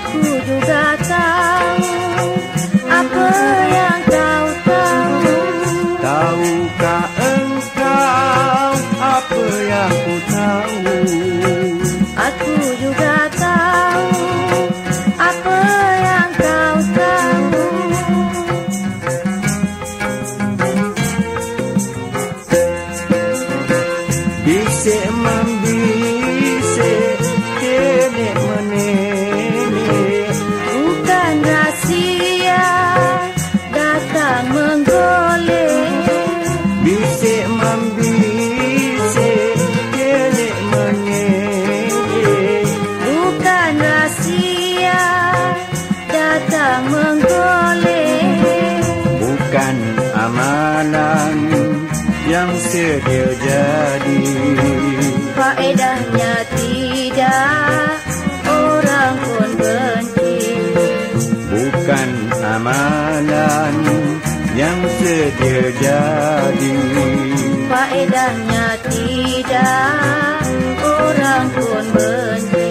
Aku juga tahu apa yang kau tahu. Tahukah engkau apa yang ku tahu? Aku juga tahu apa yang kau tahu. Bisik membisik, nenek menenek, Bukan rahsia datang menggolek. bisik membisik, nenek menenek, Bukan rahsia datang menggolek. bukan amalan yang sedia jadi. Faedahnya tidak, orang pun benci. Bukan amalan yang sedia jadi. Faedahnya tidak, orang pun benci.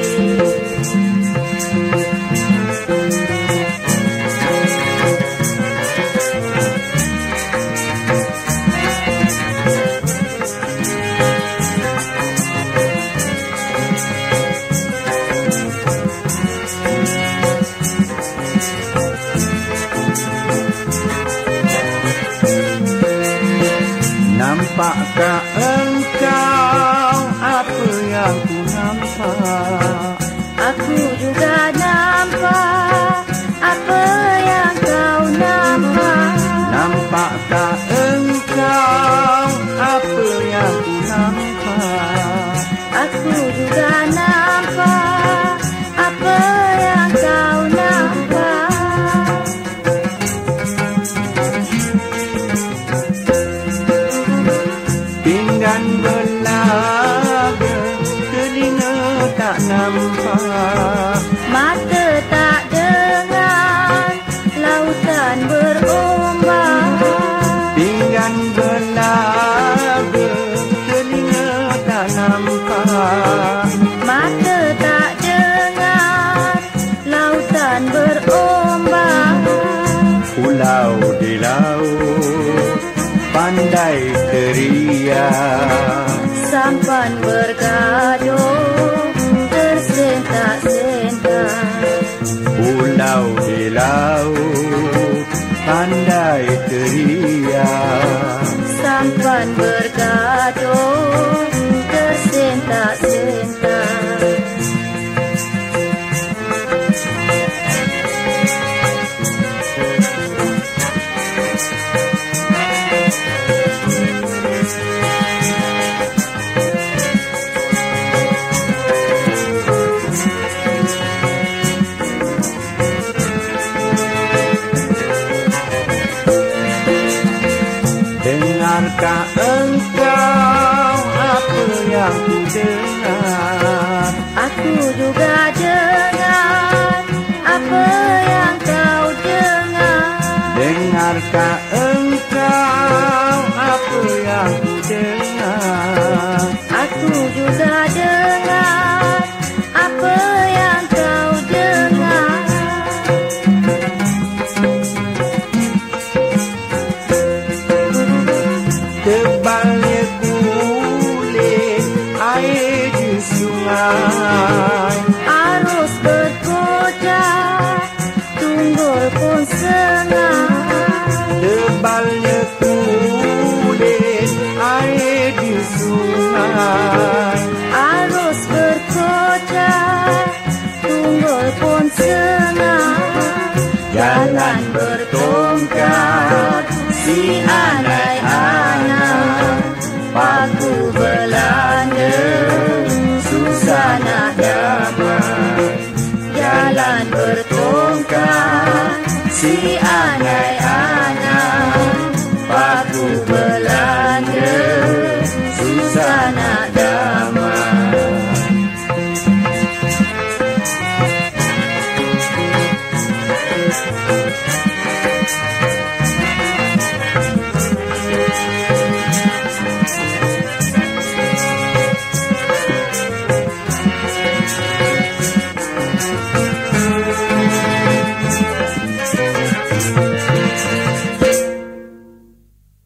Nampakkah engkau apa yang ku nampak? Aku juga nampak apa yang kau nampak. Nampakkah engkau apa yang ku nampak? Aku juga nampak apa yang kau nampak. Pinggan belaga, telinga tak nampak, Mata tak dengar, lautan berombak. pinggan belaga, telinga tak nampak, Mata tak dengar, lautan berombak. pulau di laut pandai teriak, Sampan bergaduh, tersentak-sentak. pulau di laut pandai teriak, Sampan bergaduh, tersentak-sentak. Dengarkah engkau apa yang ku dengar? Aku juga dengar apa yang kau dengar. Dengarkah engkau apa yang ku dengar? Aku juga dengar apa yang kau dengar. Tebalnya kulit air di sungai, Arus berkocar, tunggul pun sengai. tebalnya kulit air di sungai,